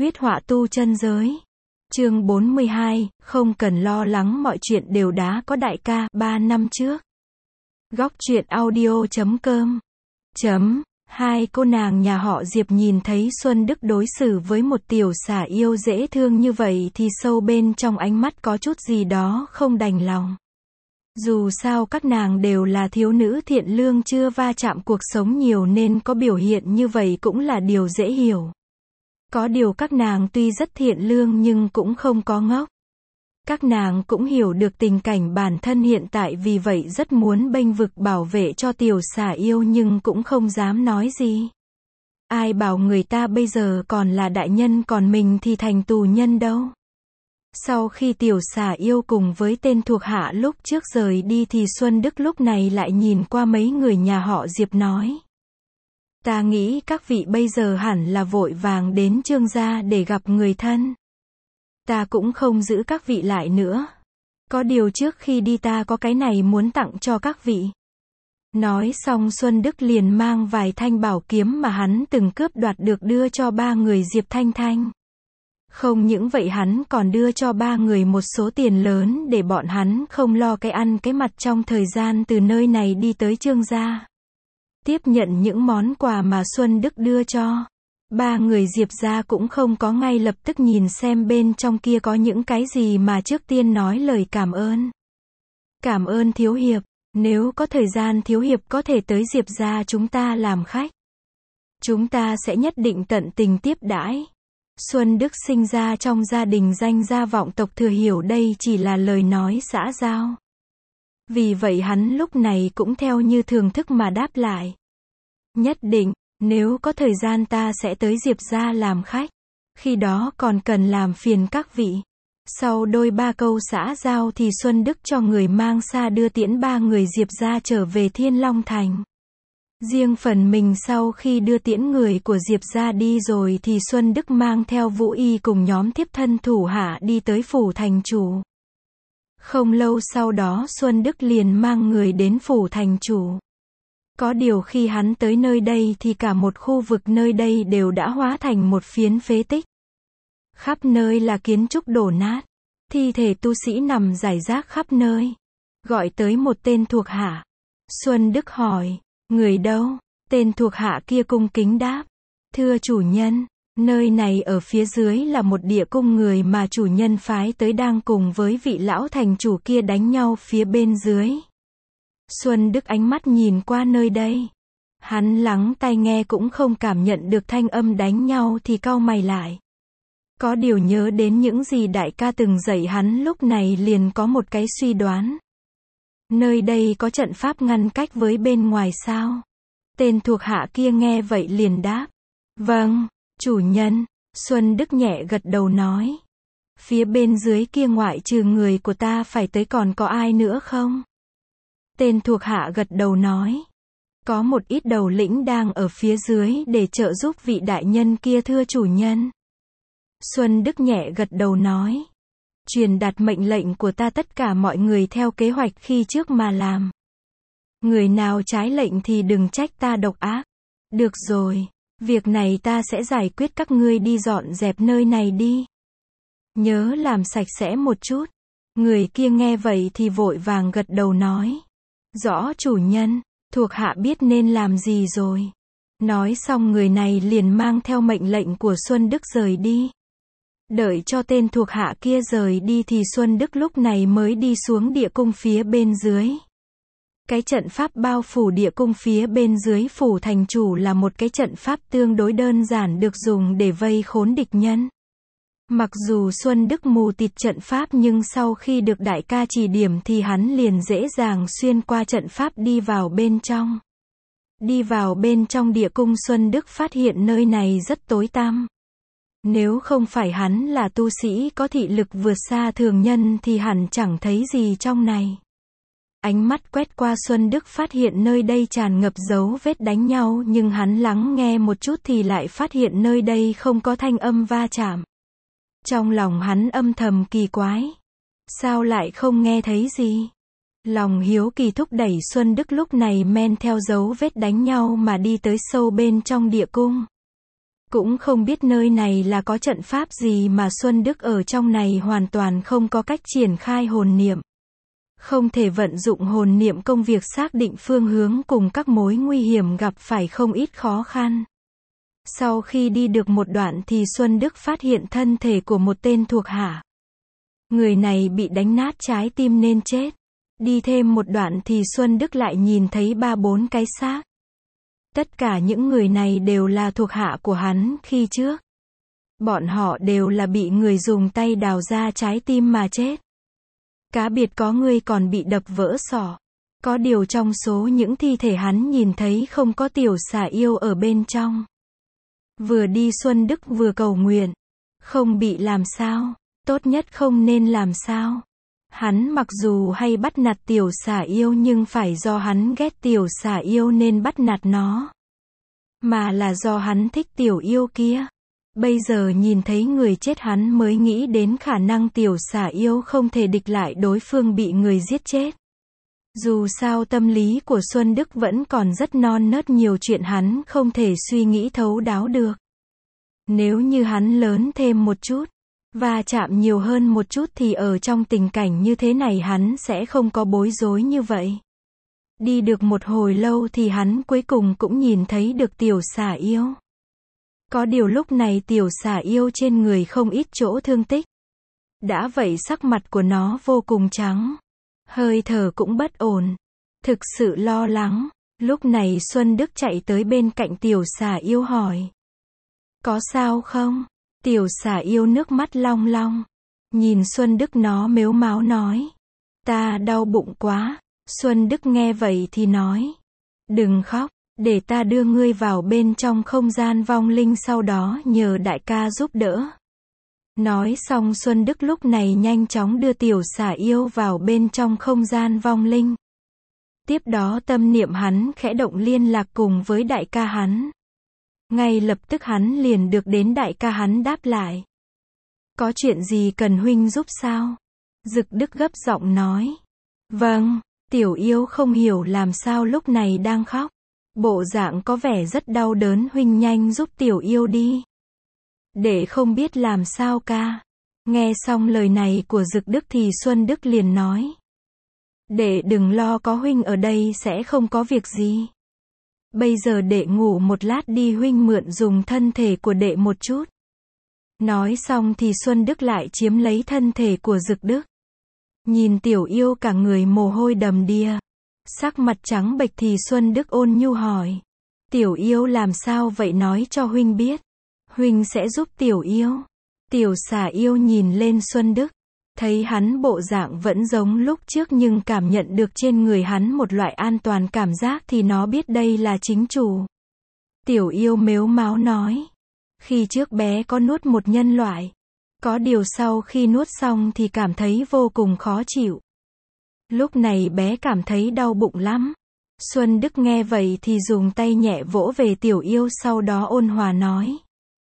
Huyết họa tu chân giới. Chương 42, không cần lo lắng mọi chuyện đều đã có đại ca, 3 năm trước. Góc truyện audio.com. Hai cô nàng nhà họ Diệp nhìn thấy Xuân Đức đối xử với một tiểu xả yêu dễ thương như vậy thì sâu bên trong ánh mắt có chút gì đó không đành lòng. Dù sao các nàng đều là thiếu nữ thiện lương chưa va chạm cuộc sống nhiều nên có biểu hiện như vậy cũng là điều dễ hiểu. Có điều các nàng tuy rất thiện lương nhưng cũng không có ngốc. Các nàng cũng hiểu được tình cảnh bản thân hiện tại, vì vậy rất muốn bênh vực bảo vệ cho tiểu xả yêu nhưng cũng không dám nói gì. Ai bảo người ta bây giờ còn là đại nhân còn mình thì thành tù nhân đâu. Sau khi tiểu xả yêu cùng với tên thuộc hạ lúc trước rời đi thì Xuân Đức lúc này lại nhìn qua mấy người nhà họ Diệp nói. Ta nghĩ các vị bây giờ hẳn là vội vàng đến Trương gia để gặp người thân. Ta cũng không giữ các vị lại nữa. Có điều trước khi đi ta có cái này muốn tặng cho các vị. Nói xong Xuân Đức liền mang vài thanh bảo kiếm mà hắn từng cướp đoạt được đưa cho ba người Diệp Thanh Thanh. Không những vậy hắn còn đưa cho ba người một số tiền lớn để bọn hắn không lo cái ăn cái mặc trong thời gian từ nơi này đi tới Trương gia. Tiếp nhận những món quà mà Xuân Đức đưa cho, ba người Diệp gia cũng không có ngay lập tức nhìn xem bên trong kia có những cái gì mà trước tiên nói lời cảm ơn. Cảm ơn thiếu hiệp, nếu có thời gian thiếu hiệp có thể tới Diệp gia chúng ta làm khách. Chúng ta sẽ nhất định tận tình tiếp đãi. Xuân Đức sinh ra trong gia đình danh gia vọng tộc, thừa hiểu đây chỉ là lời nói xã giao. Vì vậy hắn lúc này cũng theo như thường thức mà đáp lại. Nhất định, nếu có thời gian ta sẽ tới Diệp gia làm khách. Khi đó còn cần làm phiền các vị. Sau đôi ba câu xã giao thì Xuân Đức cho người mang xa đưa tiễn ba người Diệp gia trở về Thiên Long Thành. Riêng phần mình sau khi đưa tiễn người của Diệp gia đi rồi thì Xuân Đức mang theo Vũ Y cùng nhóm thiếp thân thủ hạ đi tới phủ thành chủ. Không lâu sau đó Xuân Đức liền mang người đến phủ thành chủ. Có điều khi hắn tới nơi đây thì cả một khu vực nơi đây đều đã hóa thành một phiến phế tích. Khắp nơi là kiến trúc đổ nát, thi thể tu sĩ nằm rải rác khắp nơi. Gọi tới một tên thuộc hạ. Xuân Đức hỏi, người đâu? Tên thuộc hạ kia cung kính đáp, thưa chủ nhân, nơi này ở phía dưới là một địa cung người mà chủ nhân phái tới đang cùng với vị lão thành chủ kia đánh nhau phía bên dưới. Xuân Đức ánh mắt nhìn qua nơi đây. Hắn lắng tai nghe cũng không cảm nhận được thanh âm đánh nhau thì cau mày lại. Có điều nhớ đến những gì đại ca từng dạy hắn lúc này liền có một cái suy đoán. Nơi đây có trận pháp ngăn cách với bên ngoài sao? Tên thuộc hạ kia nghe vậy liền đáp. Vâng, chủ nhân. Xuân Đức nhẹ gật đầu nói. Phía bên dưới kia ngoại trừ người của ta phải tới còn có ai nữa không? Tên thuộc hạ gật đầu nói. Có một ít đầu lĩnh đang ở phía dưới để trợ giúp vị đại nhân kia thưa chủ nhân. Xuân Đức nhẹ gật đầu nói. Truyền đạt mệnh lệnh của ta tất cả mọi người theo kế hoạch khi trước mà làm. Người nào trái lệnh thì đừng trách ta độc ác. Được rồi, việc này ta sẽ giải quyết, các ngươi đi dọn dẹp nơi này đi. Nhớ làm sạch sẽ một chút. Người kia nghe vậy thì vội vàng gật đầu nói. Rõ chủ nhân, thuộc hạ biết nên làm gì rồi. Nói xong người này liền mang theo mệnh lệnh của Xuân Đức rời đi. Đợi cho tên thuộc hạ kia rời đi thì Xuân Đức lúc này mới đi xuống địa cung phía bên dưới. Cái trận pháp bao phủ địa cung phía bên dưới phủ thành chủ là một cái trận pháp tương đối đơn giản được dùng để vây khốn địch nhân. Mặc dù Xuân Đức mù tịt trận pháp nhưng sau khi được đại ca chỉ điểm thì hắn liền dễ dàng xuyên qua trận pháp đi vào bên trong. Đi vào bên trong địa cung Xuân Đức phát hiện nơi này rất tối tăm. Nếu không phải hắn là tu sĩ có thị lực vượt xa thường nhân thì hẳn chẳng thấy gì trong này. Ánh mắt quét qua Xuân Đức phát hiện nơi đây tràn ngập dấu vết đánh nhau nhưng hắn lắng nghe một chút thì lại phát hiện nơi đây không có thanh âm va chạm. Trong lòng hắn âm thầm kỳ quái. Sao lại không nghe thấy gì? Lòng hiếu kỳ thúc đẩy Xuân Đức lúc này men theo dấu vết đánh nhau mà đi tới sâu bên trong địa cung. Cũng không biết nơi này là có trận pháp gì mà Xuân Đức ở trong này hoàn toàn không có cách triển khai hồn niệm. Không thể vận dụng hồn niệm, công việc xác định phương hướng cùng các mối nguy hiểm gặp phải không ít khó khăn. Sau khi đi được một đoạn thì Xuân Đức phát hiện thân thể của một tên thuộc hạ. Người này bị đánh nát trái tim nên chết. Đi thêm một đoạn thì Xuân Đức lại nhìn thấy 3-4 cái xác. Tất cả những người này đều là thuộc hạ của hắn khi trước. Bọn họ đều là bị người dùng tay đào ra trái tim mà chết. Cá biệt có người còn bị đập vỡ sọ. Có điều trong số những thi thể hắn nhìn thấy không có tiểu xà yêu ở bên trong. Vừa đi Xuân Đức vừa cầu nguyện. Không bị làm sao. Tốt nhất không nên làm sao. Hắn mặc dù hay bắt nạt tiểu xà yêu nhưng phải do hắn ghét tiểu xà yêu nên bắt nạt nó. Mà là do hắn thích tiểu yêu kia. Bây giờ nhìn thấy người chết hắn mới nghĩ đến khả năng tiểu xà yêu không thể địch lại đối phương bị người giết chết. Dù sao tâm lý của Xuân Đức vẫn còn rất non nớt, nhiều chuyện hắn không thể suy nghĩ thấu đáo được. Nếu như hắn lớn thêm một chút, và chạm nhiều hơn một chút thì ở trong tình cảnh như thế này hắn sẽ không có bối rối như vậy. Đi được một hồi lâu thì hắn cuối cùng cũng nhìn thấy được tiểu xà yêu. Có điều lúc này tiểu xà yêu trên người không ít chỗ thương tích. Đã vậy sắc mặt của nó vô cùng trắng. Hơi thở cũng bất ổn. Thực sự lo lắng. Lúc này Xuân Đức chạy tới bên cạnh tiểu xà yêu hỏi. Có sao không? Tiểu xà yêu nước mắt long long. Nhìn Xuân Đức nó mếu máo nói. Ta đau bụng quá. Xuân Đức nghe vậy thì nói. Đừng khóc, để ta đưa ngươi vào bên trong không gian vong linh, sau đó nhờ đại ca giúp đỡ. Nói xong Xuân Đức lúc này nhanh chóng đưa tiểu xà yêu vào bên trong không gian vong linh. Tiếp đó tâm niệm hắn khẽ động liên lạc cùng với đại ca hắn. Ngay lập tức hắn liền được đến đại ca hắn đáp lại. Có chuyện gì cần huynh giúp sao? Dực Đức gấp giọng nói. Vâng, tiểu yêu không hiểu làm sao lúc này đang khóc. Bộ dạng có vẻ rất đau đớn, huynh nhanh giúp tiểu yêu đi. Để không biết làm sao ca. Nghe xong lời này của Dực Đức thì Xuân Đức liền nói. Đệ đừng lo, có huynh ở đây sẽ không có việc gì. Bây giờ đệ ngủ một lát đi, huynh mượn dùng thân thể của đệ một chút. Nói xong thì Xuân Đức lại chiếm lấy thân thể của Dực Đức. Nhìn tiểu yêu cả người mồ hôi đầm đìa, sắc mặt trắng bệch thì Xuân Đức ôn nhu hỏi. Tiểu yêu làm sao vậy, nói cho huynh biết. Huynh sẽ giúp tiểu yêu. Tiểu xà yêu nhìn lên Xuân Đức. Thấy hắn bộ dạng vẫn giống lúc trước nhưng cảm nhận được trên người hắn một loại an toàn cảm giác thì nó biết đây là chính chủ. Tiểu yêu mếu máo nói. Khi trước bé có nuốt một nhân loại. Có điều sau khi nuốt xong thì cảm thấy vô cùng khó chịu. Lúc này bé cảm thấy đau bụng lắm. Xuân Đức nghe vậy thì dùng tay nhẹ vỗ về tiểu yêu, sau đó ôn hòa nói.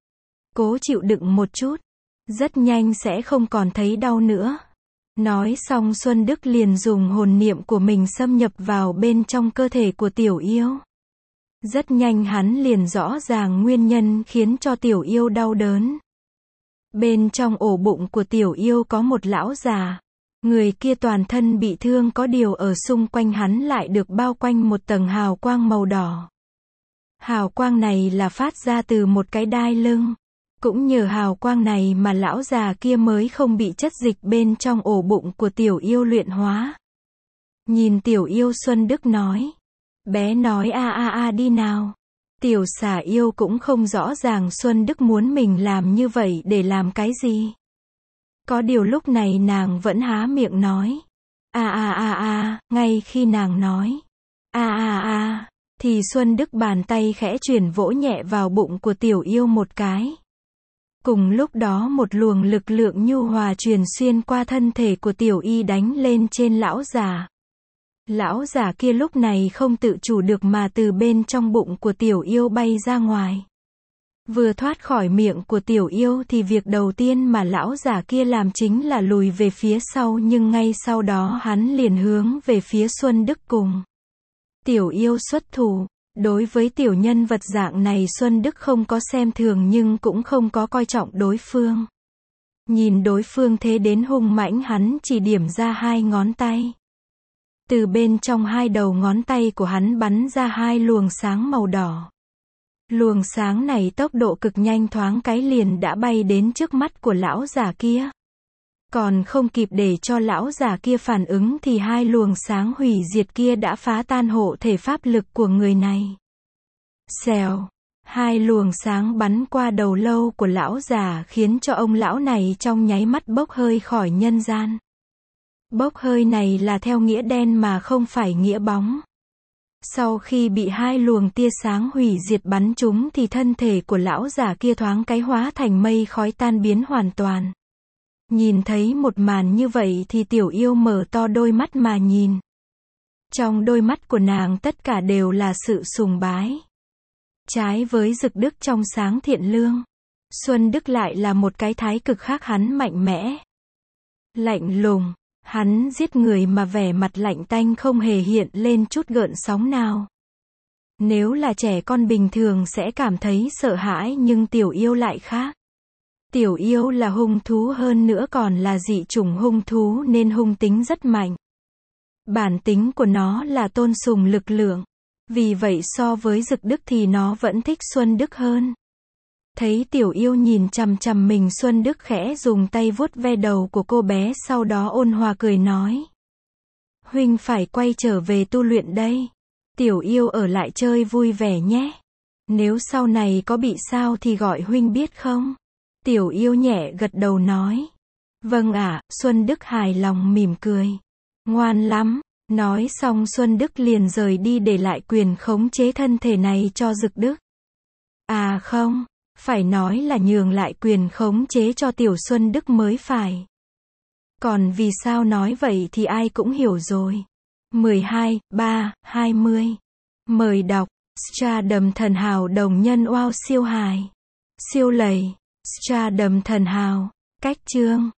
Cố chịu đựng một chút. Rất nhanh sẽ không còn thấy đau nữa. Nói xong Xuân Đức liền dùng hồn niệm của mình xâm nhập vào bên trong cơ thể của tiểu yêu. Rất nhanh hắn liền rõ ràng nguyên nhân khiến cho tiểu yêu đau đớn. Bên trong ổ bụng của tiểu yêu có một lão già. Người kia toàn thân bị thương, có điều ở xung quanh hắn lại được bao quanh một tầng hào quang màu đỏ. Hào quang này là phát ra từ một cái đai lưng. Cũng nhờ hào quang này mà lão già kia mới không bị chất dịch bên trong ổ bụng của tiểu yêu luyện hóa. Nhìn tiểu yêu Xuân Đức nói. Bé nói a đi nào. Tiểu xà yêu cũng không rõ ràng Xuân Đức muốn mình làm như vậy để làm cái gì. Có điều lúc này nàng vẫn há miệng nói. Ngay khi nàng nói. Thì Xuân Đức bàn tay khẽ chuyển vỗ nhẹ vào bụng của tiểu yêu một cái. Cùng lúc đó một luồng lực lượng nhu hòa truyền xuyên qua thân thể của tiểu y đánh lên trên lão già. Lão già kia lúc này không tự chủ được mà từ bên trong bụng của tiểu yêu bay ra ngoài. Vừa thoát khỏi miệng của tiểu yêu thì việc đầu tiên mà lão già kia làm chính là lùi về phía sau, nhưng ngay sau đó hắn liền hướng về phía Xuân Đức cùng tiểu yêu xuất thủ. Đối với tiểu nhân vật dạng này Xuân Đức không có xem thường nhưng cũng không có coi trọng đối phương. Nhìn đối phương thế đến hung mãnh hắn chỉ điểm ra 2 ngón tay. Từ bên trong 2 đầu ngón tay của hắn bắn ra 2 luồng sáng màu đỏ. Luồng sáng này tốc độ cực nhanh thoáng cái liền đã bay đến trước mắt của lão già kia. Còn không kịp để cho lão già kia phản ứng thì 2 luồng sáng hủy diệt kia đã phá tan hộ thể pháp lực của người này. Xèo, 2 luồng sáng bắn qua đầu lâu của lão già khiến cho ông lão này trong nháy mắt bốc hơi khỏi nhân gian. Bốc hơi này là theo nghĩa đen mà không phải nghĩa bóng. Sau khi bị 2 luồng tia sáng hủy diệt bắn trúng thì thân thể của lão già kia thoáng cái hóa thành mây khói tan biến hoàn toàn. Nhìn thấy một màn như vậy thì tiểu yêu mở to đôi mắt mà nhìn. Trong đôi mắt của nàng tất cả đều là sự sùng bái. Trái với Dực Đức trong sáng thiện lương, Xuân Đức lại là một cái thái cực khác, hắn mạnh mẽ, lạnh lùng, hắn giết người mà vẻ mặt lạnh tanh không hề hiện lên chút gợn sóng nào. Nếu là trẻ con bình thường sẽ cảm thấy sợ hãi nhưng tiểu yêu lại khác. Tiểu yêu là hung thú hơn nữa còn là dị chủng hung thú nên hung tính rất mạnh. Bản tính của nó là tôn sùng lực lượng. Vì vậy so với Dực Đức thì nó vẫn thích Xuân Đức hơn. Thấy tiểu yêu nhìn chằm chằm mình Xuân Đức khẽ dùng tay vuốt ve đầu của cô bé sau đó ôn hòa cười nói. Huynh phải quay trở về tu luyện đây. Tiểu yêu ở lại chơi vui vẻ nhé. Nếu sau này có bị sao thì gọi huynh biết không? Tiểu yêu nhẹ gật đầu nói. Vâng ạ, Xuân Đức hài lòng mỉm cười. Ngoan lắm. Nói xong Xuân Đức liền rời đi để lại quyền khống chế thân thể này cho Dực Đức. À không, phải nói là nhường lại quyền khống chế cho tiểu Xuân Đức mới phải. Còn vì sao nói vậy thì ai cũng hiểu rồi. 12/3/20 Mời đọc, Stardom thần hào đồng nhân wow siêu hài. Siêu lầy, Stardom thần hào, cách chương.